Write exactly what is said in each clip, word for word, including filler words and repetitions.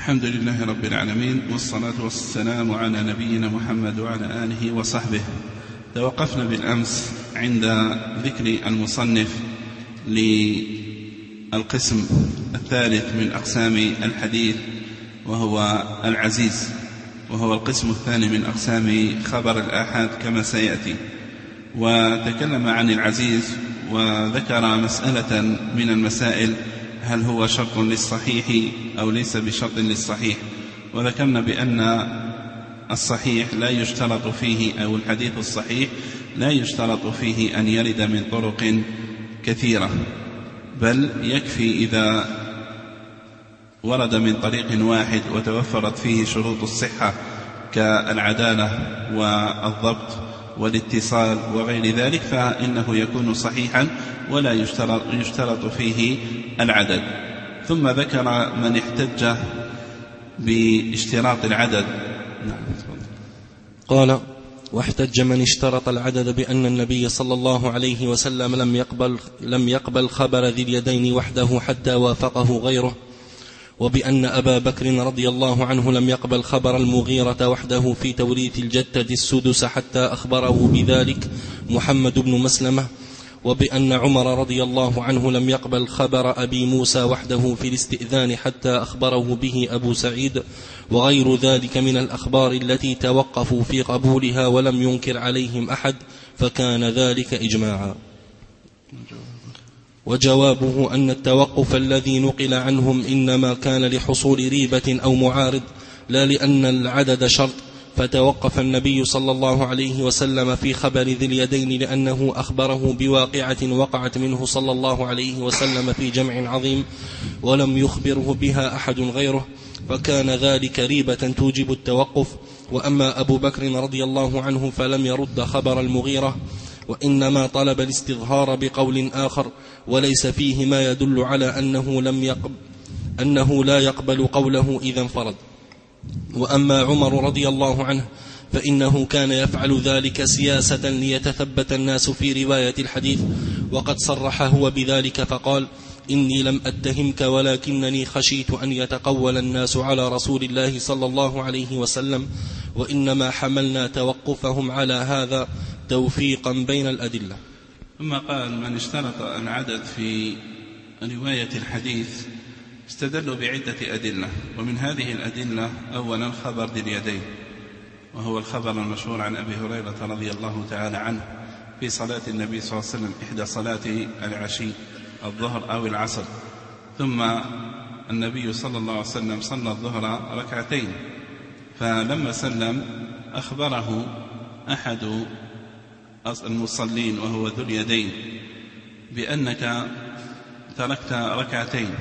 الحمد لله رب العالمين، والصلاة والسلام على نبينا محمد وعلى آله وصحبه. توقفنا بالأمس عند ذكر المصنف للقسم الثالث من أقسام الحديث، وهو العزيز، وهو القسم الثاني من أقسام خبر الآحاد كما سيأتي. وتكلم عن العزيز وذكر مسألة من المسائل: هل هو شرط للصحيح أو ليس بشرط للصحيح؟ وذكرنا بأن الصحيح لا يشترط فيه، أو الحديث الصحيح لا يشترط فيه أن يرد من طرق كثيرة، بل يكفي إذا ورد من طريق واحد وتوفرت فيه شروط الصحة كالعدالة والضبط والاتصال وغير ذلك، فإنه يكون صحيحا ولا يشترط, يشترط فيه العدد. ثم ذكر من احتج باشتراط العدد. قال: واحتج من اشترط العدد بأن النبي صلى الله عليه وسلم لم يقبل, لم يقبل خبر ذي اليدين وحده حتى وافقه غيره، وبأن أبا بكر رضي الله عنه لم يقبل خبر المغيرة وحده في توريث الجدة السدس حتى أخبره بذلك محمد بن مسلمة، وبأن عمر رضي الله عنه لم يقبل خبر أبي موسى وحده في الاستئذان حتى أخبره به أبو سعيد، وغير ذلك من الأخبار التي توقفوا في قبولها ولم ينكر عليهم أحد، فكان ذلك إجماعا. وجوابه أن التوقف الذي نقل عنهم إنما كان لحصول ريبة أو معارض، لا لأن العدد شرط. فتوقف النبي صلى الله عليه وسلم في خبر ذي اليدين لأنه أخبره بواقعة وقعت منه صلى الله عليه وسلم في جمع عظيم ولم يخبره بها أحد غيره، فكان ذلك ريبة توجب التوقف. وأما أبو بكر رضي الله عنه فلم يرد خبر المغيرة، وإنما طلب الاستظهار بقول آخر وليس فيه ما يدل على أنه, لم يقبل أنه لا يقبل قوله إذا انفرد. وأما عمر رضي الله عنه فإنه كان يفعل ذلك سياسة ليتثبت الناس في رواية الحديث، وقد صرح هو بذلك فقال: إني لم أتهمك ولكنني خشيت أن يتقول الناس على رسول الله صلى الله عليه وسلم، وإنما حملنا توقفهم على هذا توفيقا بين الأدلة. ثم قال: من اشترط العدد في رواية الحديث استدلوا بعدة أدلة، ومن هذه الأدلة أولا خبر ذي اليدين، وهو الخبر المشهور عن أبي هريرة رضي الله تعالى عنه في صلاة النبي صلى الله عليه وسلم إحدى صلاة العشي الظهر أو العصر، ثم النبي صلى الله عليه وسلم صلى الظهر ركعتين، فلما سلم أخبره أحد المصلين وهو ذو اليدين بأنك تركت ركعتين،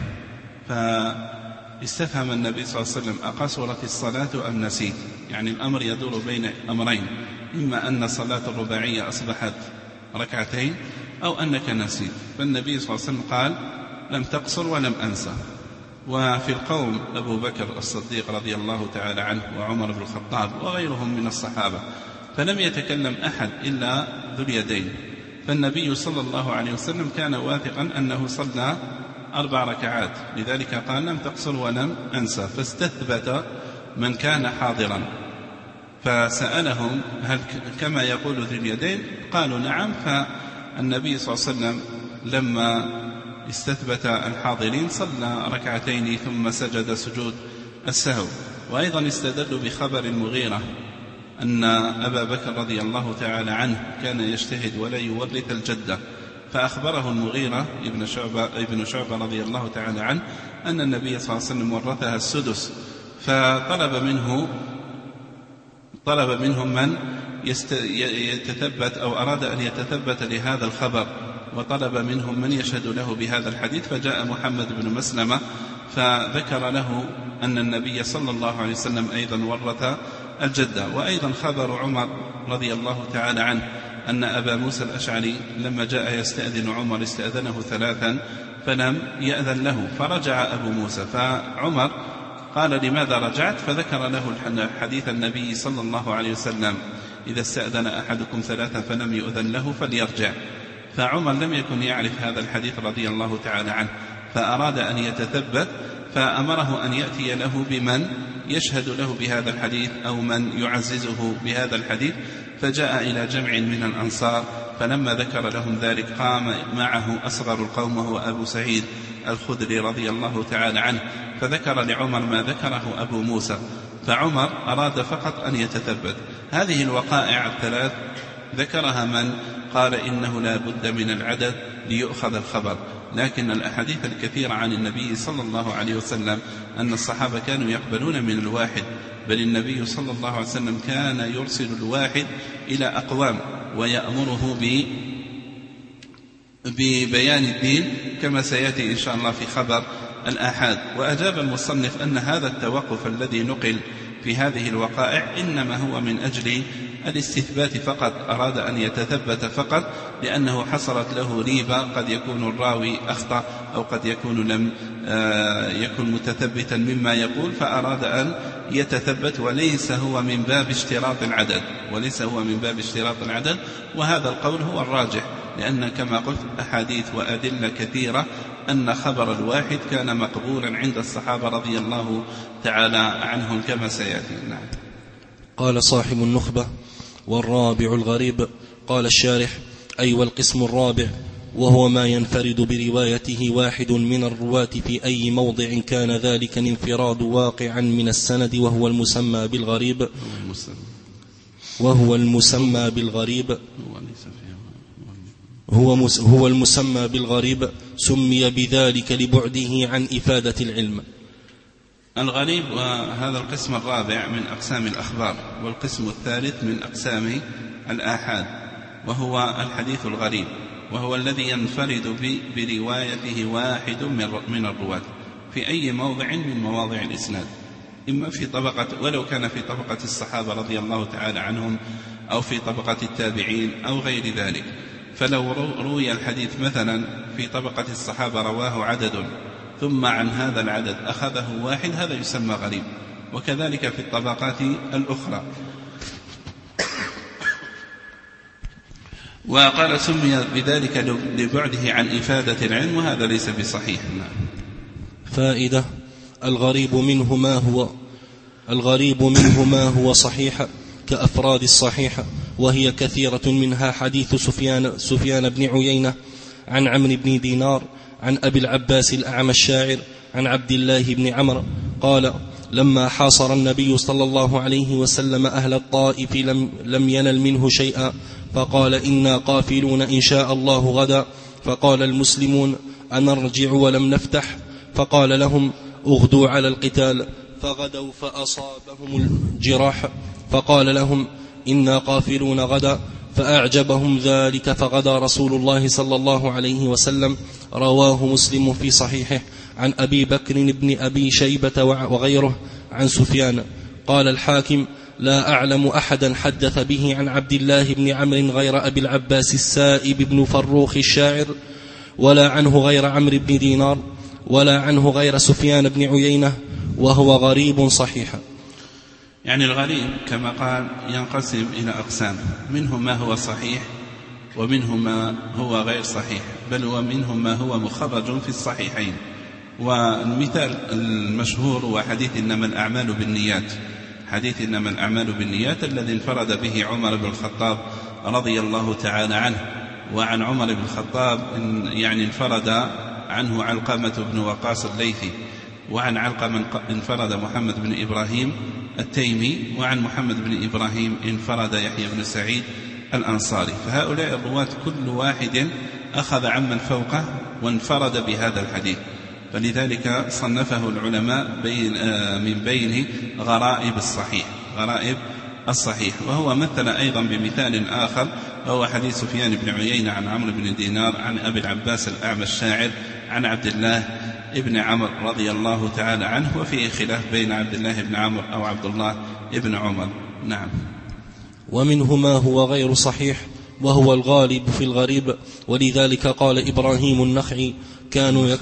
فاستفهم النبي صلى الله عليه وسلم: أقصرت الصلاة أم نسيت؟ يعني الأمر يدور بين أمرين: إما أن الصلاة الرباعية أصبحت ركعتين أو أنك نسيت. فالنبي صلى الله عليه وسلم قال: لم تقصر ولم أنسى. وفي القوم أبو بكر الصديق رضي الله تعالى عنه وعمر بن الخطاب وغيرهم من الصحابة، فلم يتكلم أحد إلا ذو اليدين. فالنبي صلى الله عليه وسلم كان واثقا أنه صلى أربع ركعات، لذلك قال: لم تقصر ولم أنسى. فاستثبت من كان حاضرا، فسألهم: هل كما يقول ذو اليدين؟ قالوا: نعم. فالنبي صلى الله عليه وسلم لما استثبت الحاضرين صلى ركعتين ثم سجد سجود السهو. وأيضا استدلوا بخبر المغيرة أن أبا بكر رضي الله تعالى عنه كان يجتهد ولا يورث الجدة، فأخبره المغيرة ابن شعبة, ابن شعبة رضي الله تعالى عنه أن النبي صلى الله عليه وسلم ورثها السدس، فطلب منه طلب منهم من يتثبت أو أراد أن يتثبت لهذا الخبر، وطلب منهم من يشهد له بهذا الحديث، فجاء محمد بن مسلمة فذكر له أن النبي صلى الله عليه وسلم أيضا ورث الجدة. وأيضا خبر عمر رضي الله تعالى عنه أن أبا موسى الأشعري لما جاء يستأذن عمر استأذنه ثلاثا فلم يأذن له، فرجع أبو موسى، فعمر قال: لماذا رجعت؟ فذكر له حديث النبي صلى الله عليه وسلم: إذا استأذن أحدكم ثلاثا فلم يؤذن له فليرجع. فعمر لم يكن يعرف هذا الحديث رضي الله تعالى عنه، فأراد أن يتثبت فأمره أن يأتي له بمن يشهد له بهذا الحديث أو من يعززه بهذا الحديث، فجاء إلى جمع من الأنصار، فلما ذكر لهم ذلك قام معه أصغر القوم وهو أبو سعيد الخدري رضي الله تعالى عنه، فذكر لعمر ما ذكره أبو موسى، فعمر أراد فقط أن يتثبت. هذه الوقائع الثلاث ذكرها من قال إنه لا بد من العدد ليؤخذ الخبر، لكن الأحاديث الكثيرة عن النبي صلى الله عليه وسلم أن الصحابة كانوا يقبلون من الواحد، بل النبي صلى الله عليه وسلم كان يرسل الواحد إلى أقوام ويأمره ببيان الدين كما سيأتي إن شاء الله في خبر الآحاد. وأجاب المصنف أن هذا التوقف الذي نقل في هذه الوقائع إنما هو من أجل الاستثبات فقط، أراد أن يتثبت فقط، لأنه حصلت له ريبة، قد يكون الراوي أخطأ أو قد يكون لم يكن متثبتا مما يقول، فأراد أن يتثبت، وليس هو من باب اشتراط العدد وليس هو من باب اشتراط العدد وهذا القول هو الراجح، لأن كما قلت أحاديث وأدلة كثيرة أن خبر الواحد كان مقبولا عند الصحابة رضي الله تعالى عنهم كما سيأتي. نعم. قال صاحب النخبة: والرابع الغريب. قال الشارح: أي والقسم الرابع، وهو ما ينفرد بروايته واحد من الرواة في أي موضع كان ذلك الانفراد واقعا من السند، وهو المسمى بالغريب وهو المسمى بالغريب هو هو المسمى بالغريب سمي بذلك لبعده عن إفادة العلم. الغريب وهذا القسم الرابع من أقسام الأخبار، والقسم الثالث من أقسام الآحاد، وهو الحديث الغريب، وهو الذي ينفرد بروايته واحد من الرواة في أي موضع من مواضع الإسناد، إما في طبقة ولو كان في طبقة الصحابة رضي الله تعالى عنهم أو في طبقة التابعين أو غير ذلك. فلو روي الحديث مثلا في طبقة الصحابة رواه عدد ثم عن هذا العدد أخذه واحد، هذا يسمى غريب. وكذلك في الطبقات الأخرى. وقال سمي بذلك لبعده عن إفادة العلم، وهذا ليس بصحيح. فائدة: الغريب منه ما هو الغريب منه ما هو صحيح كأفراد الصحيح، وهي كثيرة، منها حديث سفيان, سفيان بن عيينة عن عمرو بن دينار عن أبي العباس الأعمى الشاعر عن عبد الله بن عمرو قال: لما حاصر النبي صلى الله عليه وسلم أهل الطائف لم, لم ينل منه شيئا، فقال: إنا قافلون إن شاء الله غدا. فقال المسلمون: أنرجع ولم نفتح؟ فقال لهم: اغدوا على القتال. فغدوا فأصابهم الجراح، فقال لهم: إنا قافلون غدا. فأعجبهم ذلك فغدا رسول الله صلى الله عليه وسلم. رواه مسلم في صحيحه عن أبي بكر بن أبي شيبة وغيره عن سفيان. قال الحاكم: لا أعلم أحدا حدث به عن عبد الله بن عمرو غير أبي العباس السائب بن فروخ الشاعر، ولا عنه غير عمرو بن دينار، ولا عنه غير سفيان بن عيينة، وهو غريب صحيح. يعني الغريب كما قال ينقسم إلى أقسام، منه ما هو صحيح ومنه ما هو غير صحيح، بل ومنه ما هو مخرج في الصحيحين. والمثال المشهور هو حديث إنما الأعمال بالنيات، حديث إنما الأعمال بالنيات الذي انفرد به عمر بن الخطاب رضي الله تعالى عنه. وعن عمر بن الخطاب يعني انفرد عنه علقمة بن وقاص الليثي، وعن علقمة انفرد محمد بن إبراهيم التيمي، وعن محمد بن إبراهيم انفرد يحيى بن سعيد الأنصاري. فهؤلاء الرواة كل واحد أخذ عمن فوقه وانفرد بهذا الحديث، فلذلك صنفه العلماء بين من بينه غرائب الصحيح غرائب الصحيح. وهو مثل أيضا بمثال آخر، وهو حديث سفيان بن عيينة عن عمرو بن دينار عن أبي العباس الأعمى الشاعر عن عبد الله ابن عمرو رضي الله تعالى عنه، وفيه خلاف بين عبد الله بن عمرو أو عبد الله ابن عمر. نعم. ومنه ما هو غير صحيح، وهو الغالب في الغريب. ولذلك قال إبراهيم النخعي كانوا يك...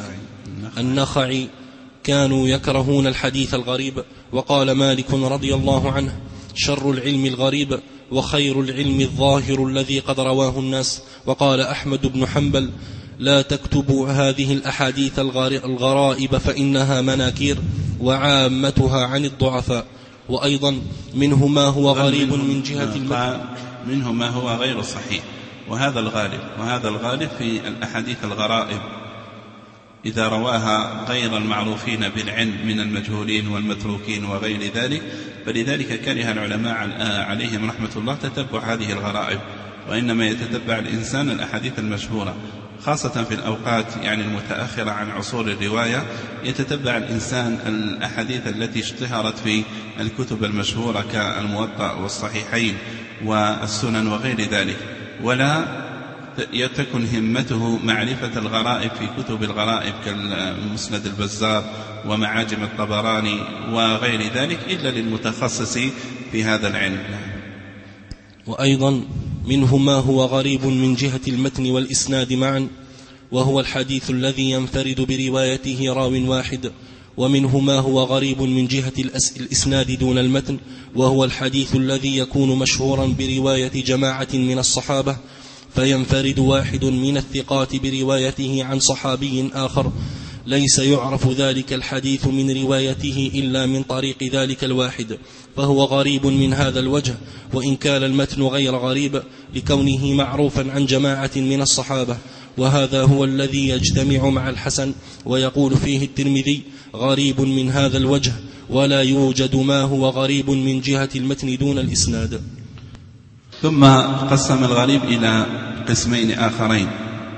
النخعي كانوا يكرهون الحديث الغريب. وقال مالك رضي الله عنه: شر العلم الغريب، وخير العلم الظاهر الذي قد رواه الناس. وقال أحمد بن حنبل: لا تكتبوا هذه الأحاديث الغرائب فإنها مناكير وعامتها عن الضعفاء. وأيضا منه ما هو غريب من جهة المتن، منه ما هو غير صحيح، وهذا الغالب وهذا الغالب في الأحاديث الغرائب إذا رواها غير المعروفين بالعلم من المجهولين والمتروكين وغير ذلك، فلذلك كره العلماء عليهم رحمة الله تتبع هذه الغرائب، وإنما يتتبع الإنسان الأحاديث المشهورة، خاصة في الأوقات يعني المتأخرة عن عصور الرواية، يتتبع الإنسان الأحاديث التي اشتهرت في الكتب المشهورة كالموطأ والصحيحين والسنن وغير ذلك، ولا يتكن همته معرفة الغرائب في كتب الغرائب كالمسند البزار ومعاجم الطبراني وغير ذلك إلا للمتخصص في هذا العلم. وأيضا منه ما هو غريب من جهة المتن والإسناد معا، وهو الحديث الذي ينفرد بروايته راو واحد. ومنه ما هو غريب من جهة الإسناد دون المتن، وهو الحديث الذي يكون مشهورا برواية جماعة من الصحابة، فينفرد واحد من الثقات بروايته عن صحابي آخر، ليس يعرف ذلك الحديث من روايته إلا من طريق ذلك الواحد، فهو غريب من هذا الوجه، وإن كان المتن غير غريب لكونه معروفا عن جماعة من الصحابة. وهذا هو الذي يجتمع مع الحسن، ويقول فيه الترمذي غريب من هذا الوجه، ولا يوجد ما هو غريب من جهة المتن دون الإسناد. ثم قسم الغريب إلى قسمين آخرين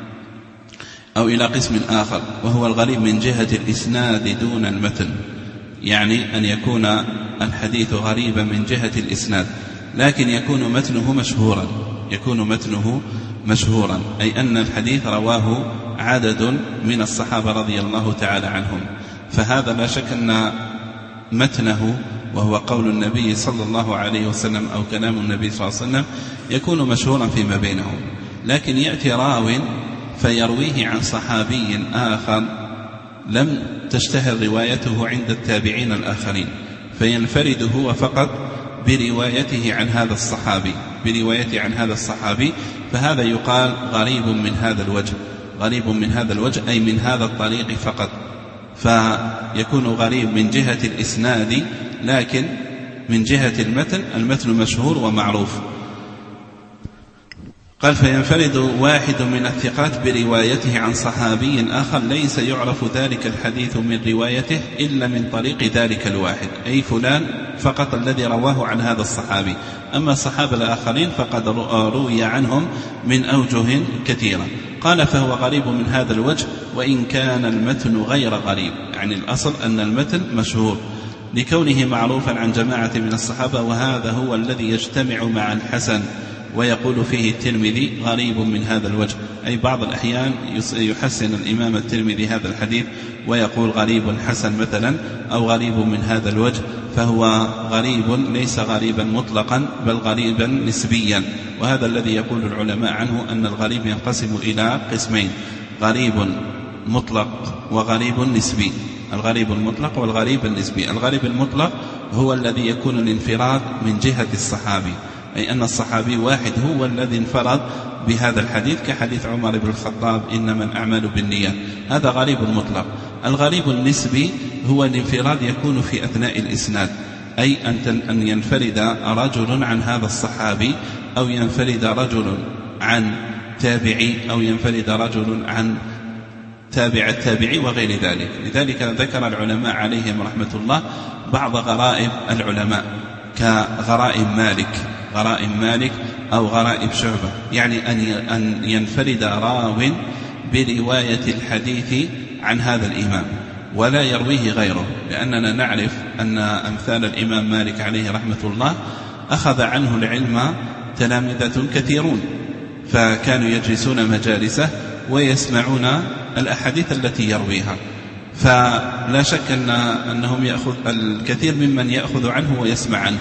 أو إلى قسم آخر، وهو الغريب من جهة الإسناد دون المتن، يعني أن يكون الحديث غريبا من جهة الإسناد لكن يكون متنه مشهورا يكون متنه مشهورا أي أن الحديث رواه عدد من الصحابة رضي الله تعالى عنهم، فهذا لا شك أن متنه وهو قول النبي صلى الله عليه وسلم أو كلام النبي صلى الله عليه وسلم يكون مشهورا فيما بينهم. لكن يأتي راو فيرويه عن صحابي آخر لم تشتهر روايته عند التابعين الآخرين، فينفرد هو فقط بروايته عن هذا الصحابي بروايته عن هذا الصحابي فهذا يقال غريب من هذا الوجه غريب من هذا الوجه أي من هذا الطريق فقط، فيكون غريب من جهة الإسناد، لكن من جهة المتن المتن مشهور ومعروف. قال فينفرد واحد من الثقات بروايته عن صحابي آخر ليس يعرف ذلك الحديث من روايته إلا من طريق ذلك الواحد، أي فلان فقط الذي رواه عن هذا الصحابي، أما الصحابة الآخرين فقد روي عنهم من أوجه كثيرة. قال فهو غريب من هذا الوجه وإن كان المتن غير غريب، يعني الأصل أن المتن مشهور لكونه معروفا عن جماعة من الصحابة، وهذا هو الذي يجتمع مع الحسن، ويقول فيه الترمذي غريب من هذا الوجه، أي بعض الأحيان يحسن الإمام الترمذي هذا الحديث ويقول غريب حسن مثلا أو غريب من هذا الوجه، فهو غريب ليس غريبا مطلقا بل غريبا نسبيا. وهذا الذي يقول العلماء عنه أن الغريب ينقسم إلى قسمين، غريب مطلق وغريب نسبي. الغريب المطلق والغريب النسبي. الغريب المطلق هو الذي يكون الانفراد من جهة الصحابي، أي أن الصحابي واحد هو الذي انفرد بهذا الحديث، كحديث عمر بن الخطاب إنما الأعمال بالنيات، هذا غريب مطلق. الغريب النسبي هو الانفراد يكون في أثناء الإسناد، أي أن ينفرد رجل عن هذا الصحابي أو ينفرد رجل عن تابعي أو ينفرد رجل عن تابع التابعي وغير ذلك. لذلك ذكر العلماء عليهم رحمة الله بعض غرائب العلماء كغرائب مالك غرائب مالك أو غرائب شعبة، يعني أن ينفرد راو برواية الحديث عن هذا الإمام ولا يرويه غيره، لأننا نعرف أن أمثال الإمام مالك عليه رحمة الله أخذ عنه العلم تلامذة كثيرون، فكانوا يجلسون مجالسه ويسمعون الأحاديث التي يرويها، فلا شك أن أنهم يأخذ الكثير ممن يأخذ عنه ويسمع عنه.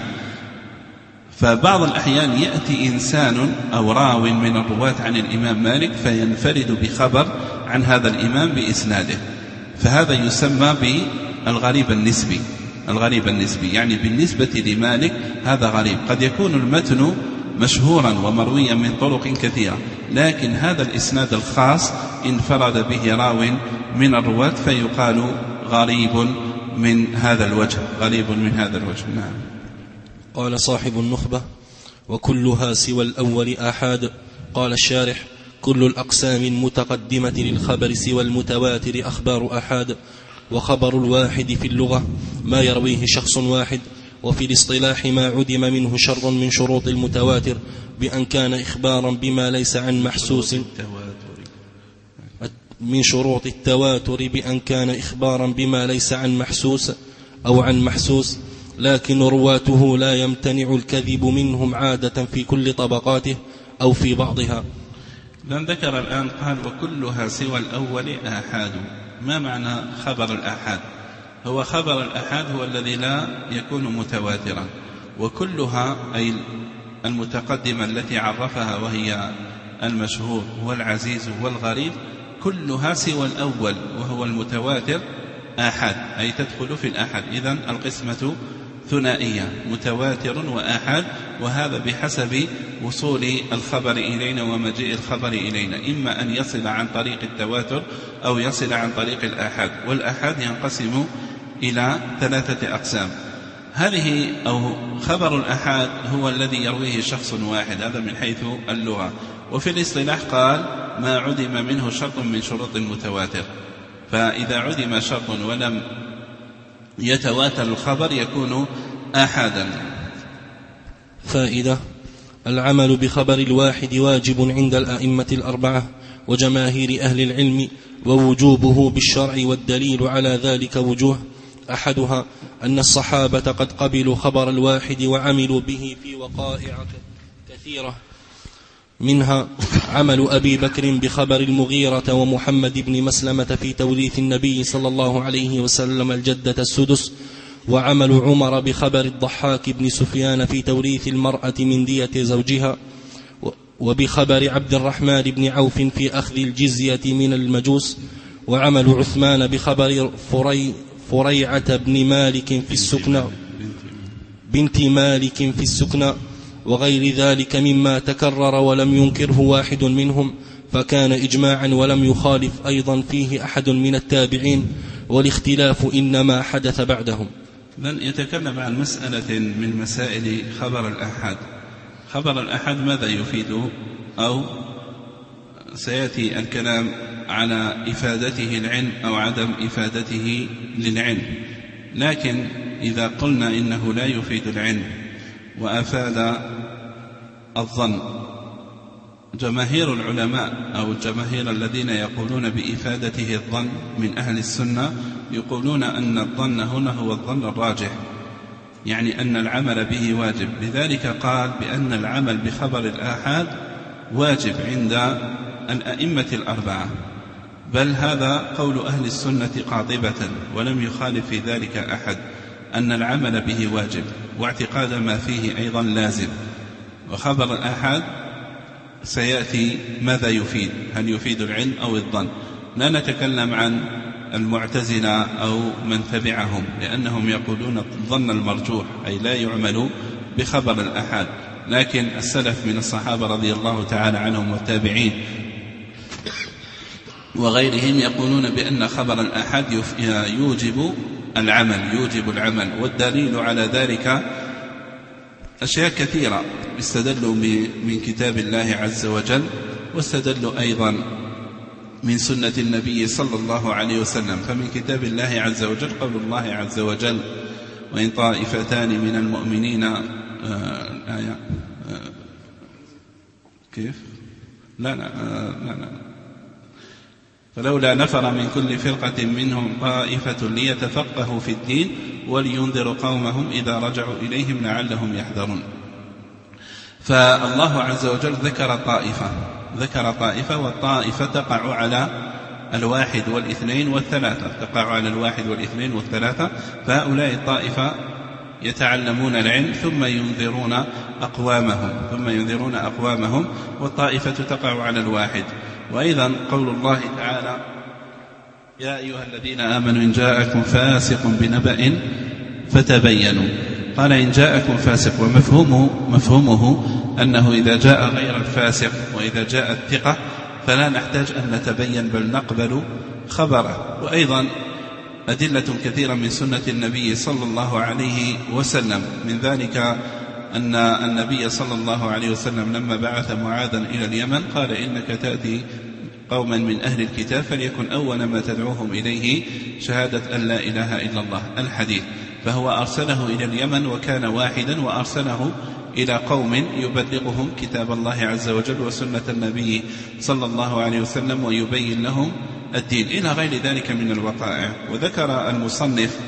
فبعض الأحيان يأتي إنسان أو راو من الرواة عن الإمام مالك فينفرد بخبر عن هذا الإمام بإسناده، فهذا يسمى بالغريب النسبي. الغريب النسبي يعني بالنسبة لمالك هذا غريب، قد يكون المتن مشهورا ومرويا من طرق كثيرة، لكن هذا الإسناد الخاص انفرد به راو من الرواة فيقال غريب من هذا الوجه غريب من هذا الوجه. نعم. قال صاحب النخبة: وكلها سوى الأول آحاد. قال الشارح: كل الأقسام المتقدمة للخبر سوى المتواتر أخبار آحاد. وخبر الواحد في اللغة ما يرويه شخص واحد، وفي الاصطلاح ما عدم منه شرط من شروط المتواتر بأن كان إخبارا بما ليس عن محسوس من شروط التواتر بأن كان إخبارا بما ليس عن محسوس أو عن محسوس، لكن رواته لا يمتنع الكذب منهم عادة في كل طبقاته أو في بعضها. لن ذكر الآن قال: وكلها سوى الأول آحاد. ما معنى خبر الآحاد؟ هو خبر الآحاد هو الذي لا يكون متواترا، وكلها أي المتقدمة التي عرفها وهي المشهور والعزيز والغريب كلها سوى الأول وهو المتواتر آحاد، أي تدخل في الآحاد. إذن القسمة ثنائية: متواتر وآحاد، وهذا بحسب وصول الخبر إلينا ومجيء الخبر إلينا، إما أن يصل عن طريق التواتر أو يصل عن طريق الآحاد. والآحاد ينقسم إلى ثلاثة أقسام. هذه أو خبر الآحاد هو الذي يرويه شخص واحد، هذا من حيث اللغة. وفي الاصطلاح قال: ما عدم منه شرط من شروط المتواتر، فإذا عدم شرط ولم يتواتر الخبر يكون آحادا. فائدة: العمل بخبر الواحد واجب عند الأئمة الأربعة وجماهير أهل العلم، ووجوبه بالشرع، والدليل على ذلك وجوه: أحدها أن الصحابة قد قبلوا خبر الواحد وعملوا به في وقائع كثيرة، منها عمل أبي بكر بخبر المغيرة ومحمد بن مسلمة في توريث النبي صلى الله عليه وسلم الجدة السدس، وعمل عمر بخبر الضحاك بن سفيان في توريث المرأة من دية زوجها، وبخبر عبد الرحمن بن عوف في أخذ الجزية من المجوس، وعمل عثمان بخبر فري فريعة بن مالك في السكنى بنت مالك في السكنى وغير ذلك مما تكرر ولم ينكره واحد منهم، فكان إجماعا ولم يخالف أيضا فيه أحد من التابعين، والاختلاف إنما حدث بعدهم. لن يتكلم عن مسألة من مسائل خبر الآحاد. خبر الآحاد ماذا يفيد؟ أو سيأتي الكلام على إفادته العلم أو عدم إفادته للعلم، لكن إذا قلنا إنه لا يفيد العلم وأفاد الظن، جماهير العلماء أو الجماهير الذين يقولون بإفادته الظن من أهل السنة يقولون أن الظن هنا هو الظن الراجح، يعني أن العمل به واجب. لذلك قال بأن العمل بخبر الآحاد واجب عند الأئمة الأربعة، بل هذا قول أهل السنة قاطبة ولم يخالف في ذلك أحد، أن العمل به واجب واعتقاد ما فيه أيضا لازم. وخبر الآحاد سيأتي ماذا يفيد، هل يفيد العلم أو الظن؟ لا نتكلم عن المعتزلة أو من تبعهم، لأنهم يقولون الظن المرجوح، أي لا يعمل بخبر الآحاد. لكن السلف من الصحابة رضي الله تعالى عنهم والتابعين وغيرهم يقولون بأن خبر الآحاد يوجب العمل يوجب العمل والدليل على ذلك أشياء كثيرة، استدلوا من كتاب الله عز وجل، واستدلوا أيضا من سنة النبي صلى الله عليه وسلم. فمن كتاب الله عز وجل قول الله عز وجل: وإن طائفتان من المؤمنين الآية كيف لا لا لا لا فلولا نفر من كل فرقة منهم طائفة ليتفقهوا في الدين ولينذروا قومهم إذا رجعوا إليهم لعلهم يحذرون. فالله عز وجل ذكر طائفة ذكر طائفة والطائفة تقع على الواحد والاثنين والثلاثة تقع على الواحد والاثنين والثلاثة فهؤلاء الطائفة يتعلمون العلم ثم ينذرون أقوامهم ثم ينذرون أقوامهم والطائفة تقع على الواحد. وأيضا قول الله تعالى: يا أيها الذين آمنوا إن جاءكم فاسق بنبأ فتبينوا. قال إن جاءكم فاسق، ومفهومه مفهومه أنه إذا جاء غير الفاسق وإذا جاء الثقة فلا نحتاج أن نتبين بل نقبل خبره. وأيضا أدلة كثيرة من سنة النبي صلى الله عليه وسلم، من ذلك أن النبي صلى الله عليه وسلم لما بعث معاذا إلى اليمن قال إنك تأتي قوما من أهل الكتاب فليكن أول ما تدعوهم إليه شهادة أن لا إله إلا الله الحديث. فهو أرسله إلى اليمن وكان واحدا، وأرسله إلى قوم يبلغهم كتاب الله عز وجل وسنة النبي صلى الله عليه وسلم ويبين لهم الدين، إلى غير ذلك من الوقائع. وذكر المصنف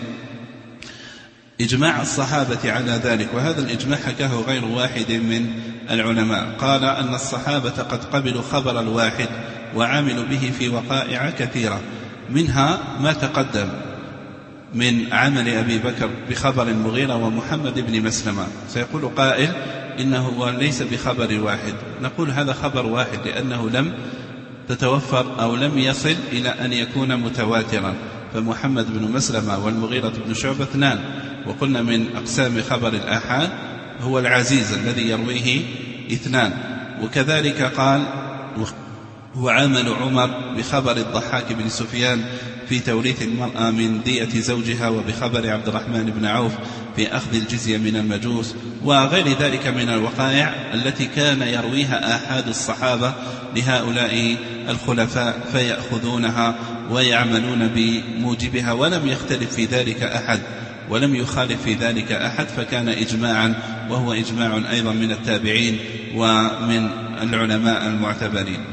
إجماع الصحابة على ذلك، وهذا الإجماع حكاه غير واحد من العلماء. قال أن الصحابة قد قبلوا خبر الواحد وعملوا به في وقائع كثيرة، منها ما تقدم من عمل أبي بكر بخبر المغيرة ومحمد بن مسلمة. سيقول قائل إنه ليس بخبر واحد، نقول هذا خبر واحد لأنه لم تتوفر أو لم يصل إلى أن يكون متواترا، فمحمد بن مسلمة والمغيرة بن شعبة اثنان، وقلنا من أقسام خبر الآحاد هو العزيز الذي يرويه اثنان. وكذلك قال وعمل عمر بخبر الضحاك بن سفيان في توريث المرأة من دية زوجها، وبخبر عبد الرحمن بن عوف في أخذ الجزية من المجوس، وغير ذلك من الوقائع التي كان يرويها آحاد الصحابة لهؤلاء الخلفاء فيأخذونها ويعملون بموجبها، ولم يختلف في ذلك أحد ولم يخالف في ذلك أحد، فكان إجماعا، وهو إجماع أيضا من التابعين ومن العلماء المعتبرين.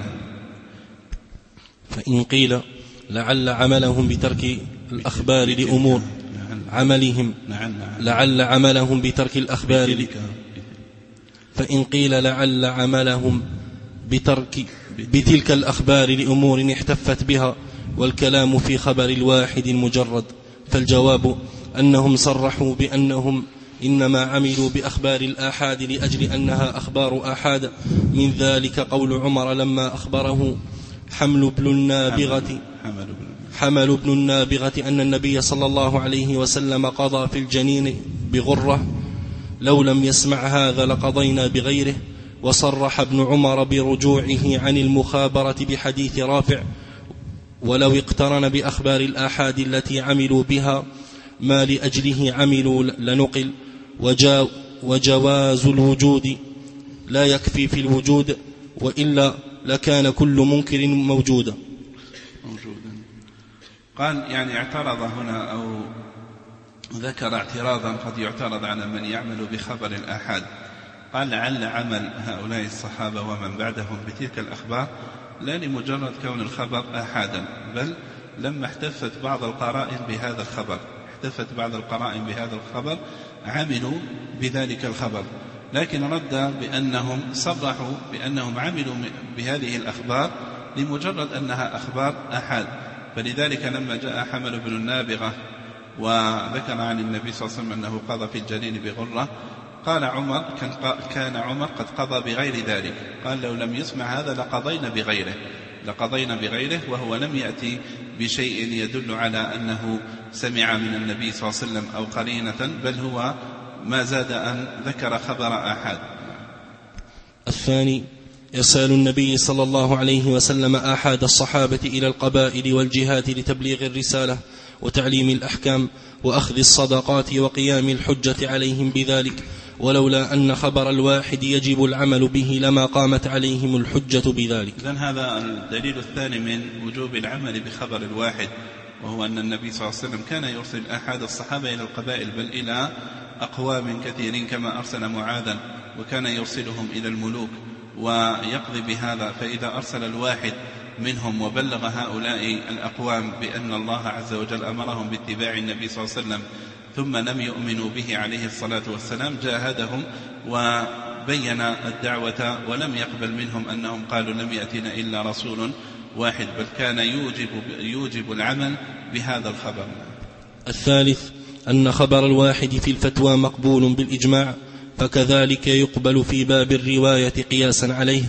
فإن قيل لعل عملهم بترك الأخبار لأمور عملهم لعل عملهم بترك الأخبار فإن قيل لعل عملهم بترك بتلك الأخبار لأمور احتفت بها والكلام في خبر الواحد المجرد، فالجواب أنهم صرحوا بأنهم إنما عملوا بأخبار الآحاد لأجل أنها أخبار آحاد. من ذلك قول عمر لما أخبره حمل بن النابغة حمل بن النابغة أن النبي صلى الله عليه وسلم قضى في الجنين بغرة، لو لم يسمع هذا لقضينا بغيره. وصرح ابن عمر برجوعه عن المخابرة بحديث رافع، ولو اقترن بأخبار الآحاد التي عملوا بها ما لأجله عملوا لنقل. وجا وجواز الوجود لا يكفي في الوجود، وإلا لكان كل منكر موجودا. قال يعني اعترض هنا أو ذكر اعتراضا قد يعترض على من يعمل بخبر الآحاد. قال لعل عمل هؤلاء الصحابة ومن بعدهم بتلك الأخبار لا لمجرد كون الخبر آحادا، بل لما احتفت بعض القرائن بهذا الخبر احتفت بعض القرائن بهذا الخبر عملوا بذلك الخبر، لكن رد بأنهم صرحوا بأنهم عملوا بهذه الأخبار لمجرد أنها أخبار آحاد. فلذلك لما جاء حمل بن النابغة وذكر عن النبي صلى الله عليه وسلم أنه قضى في الجنين بغرة، قال عمر كان عمر قد قضى بغير ذلك، قال لو لم يسمع هذا لقضينا بغيره لقضينا بغيره وهو لم يأتي بشيء يدل على أنه سمع من النبي صلى الله عليه وسلم أو قرينة، بل هو ما زاد أن ذكر خبر آحاد. الثاني إرسال النبي صلى الله عليه وسلم آحاد الصحابة إلى القبائل والجهات لتبليغ الرسالة وتعليم الأحكام وأخذ الصدقات وقيام الحجة عليهم بذلك، ولولا أن خبر الواحد يجب العمل به لما قامت عليهم الحجة بذلك. إذن هذا الدليل الثاني من وجوب العمل بخبر الواحد، وهو أن النبي صلى الله عليه وسلم كان يرسل آحاد الصحابة إلى القبائل بل إلى أقوام كثيرين كما أرسل معاذا، وكان يرسلهم إلى الملوك ويقضي بهذا. فإذا أرسل الواحد منهم وبلغ هؤلاء الأقوام بأن الله عز وجل أمرهم باتباع النبي صلى الله عليه وسلم ثم لم يؤمنوا به عليه الصلاة والسلام جاهدهم وبين الدعوة ولم يقبل منهم أنهم قالوا لم يأتنا إلا رسول واحد، بل كان يوجب, يوجب العمل بهذا الخبر. الثالث أن خبر الواحد في الفتوى مقبول بالإجماع، فكذلك يقبل في باب الرواية قياسا عليه،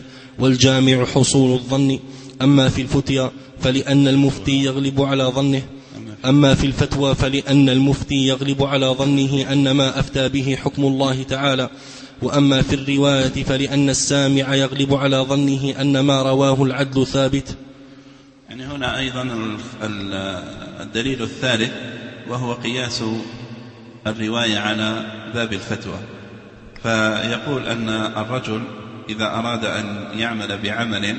والجامع حصول الظن. أما في الفتيا فلأن المفتي يغلب على ظنه. أما أما في الفتوى فلأن المفتي يغلب على ظنه أن ما أفتى به حكم الله تعالى، وأما في الرواية فلأن السامع يغلب على ظنه أن ما رواه العدل ثابت. يعني هنا أيضا الدليل الثالث وهو قياس الرواية على باب الفتوى، فيقول أن الرجل إذا أراد أن يعمل بعمل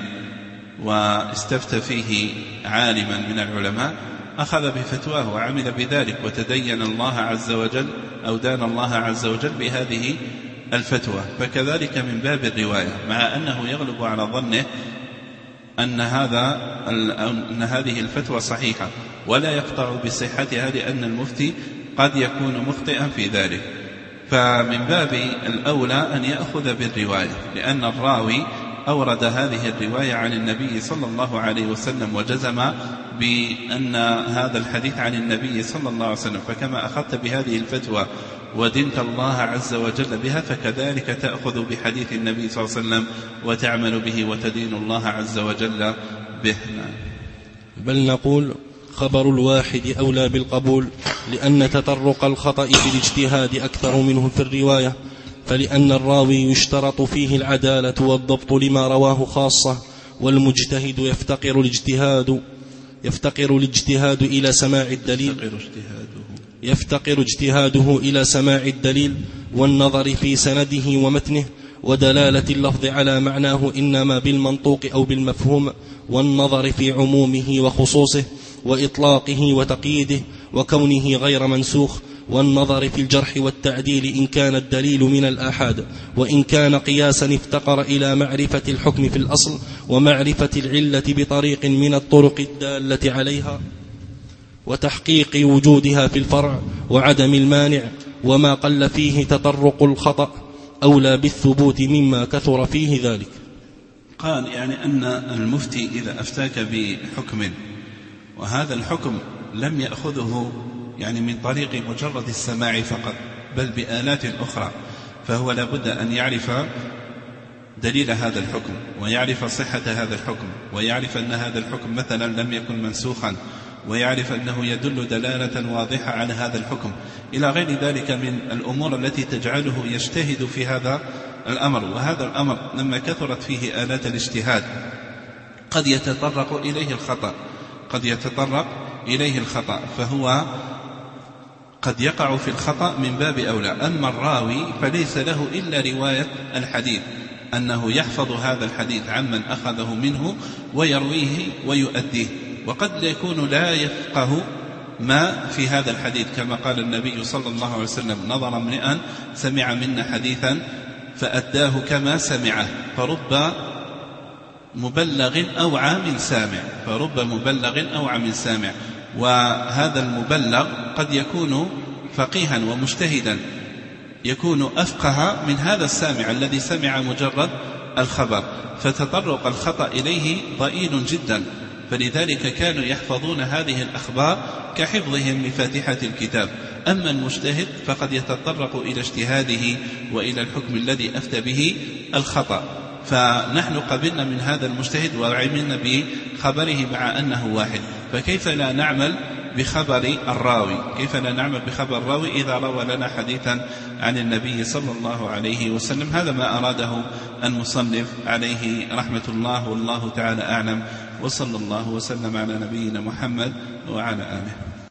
واستفتى فيه عالما من العلماء أخذ بفتواه وعمل بذلك وتدين الله عز وجل أو دان الله عز وجل بهذه الفتوى، فكذلك من باب الرواية، مع أنه يغلب على ظنه أن, هذا أن هذه الفتوى صحيحة ولا يقطع بصحتها لأن المفتي قد يكون مخطئا في ذلك، فمن باب الأولى أن يأخذ بالرواية، لأن الراوي أورد هذه الرواية عن النبي صلى الله عليه وسلم وجزم بأن هذا الحديث عن النبي صلى الله عليه وسلم، فكما أخذت بهذه الفتوى ودنت الله عز وجل بها فكذلك تأخذ بحديث النبي صلى الله عليه وسلم وتعمل به وتدين الله عز وجل به. بل نقول خبر الواحد أولى بالقبول، لأن تطرق الخطأ في الاجتهاد أكثر منه في الرواية، فلأن الراوي يشترط فيه العدالة والضبط لما رواه خاصة، والمجتهد يفتقر الاجتهاد يفتقر الاجتهاد إلى سماع الدليل يفتقر اجتهاده إلى سماع الدليل والنظر في سنده ومتنه ودلالة اللفظ على معناه إنما بالمنطوق أو بالمفهوم، والنظر في عمومه وخصوصه وإطلاقه وتقييده وكونه غير منسوخ، والنظر في الجرح والتعديل إن كان الدليل من الآحاد، وإن كان قياسا افتقر إلى معرفة الحكم في الأصل ومعرفة العلة بطريق من الطرق الدالة عليها وتحقيق وجودها في الفرع وعدم المانع، وما قل فيه تطرق الخطأ أولى بالثبوت مما كثر فيه ذلك. قال يعني أن المفتي إذا أفتاك بحكم وهذا الحكم لم يأخذه يعني من طريق مجرد السماع فقط بل بآلات أخرى، فهو لابد أن يعرف دليل هذا الحكم ويعرف صحة هذا الحكم ويعرف أن هذا الحكم مثلا لم يكن منسوخا ويعرف أنه يدل دلالة واضحة على هذا الحكم إلى غير ذلك من الأمور التي تجعله يجتهد في هذا الأمر. وهذا الأمر لما كثرت فيه آلات الاجتهاد قد يتطرق إليه الخطأ قد يتطرق إليه الخطأ فهو قد يقع في الخطأ من باب أولى. أما الراوي فليس له إلا رواية الحديث، أنه يحفظ هذا الحديث عمن أخذه منه ويرويه ويؤديه، وقد يكون لا يفقه ما في هذا الحديث، كما قال النبي صلى الله عليه وسلم: نظر امرئ سمع منا حديثا فأداه كما سمعه فرب مبلغ أوعى من سامع فرب مبلغ أوعى من سامع. وهذا المبلغ قد يكون فقيها ومجتهدا، يكون أفقه من هذا السامع الذي سمع مجرد الخبر، فتطرق الخطأ إليه ضئيل جدا، فلذلك كانوا يحفظون هذه الأخبار كحفظهم لفاتحة الكتاب. أما المجتهد فقد يتطرق إلى اجتهاده وإلى الحكم الذي أفتى به الخطأ، فنحن قبلنا من هذا المجتهد وعملنا بخبره مع أنه واحد، فكيف لا نعمل بخبر الراوي كيف لا نعمل بخبر الراوي إذا روى لنا حديثا عن النبي صلى الله عليه وسلم. هذا ما أراده المصنف عليه رحمة الله، والله تعالى أعلم، وصلى الله وسلم على نبينا محمد وعلى آله.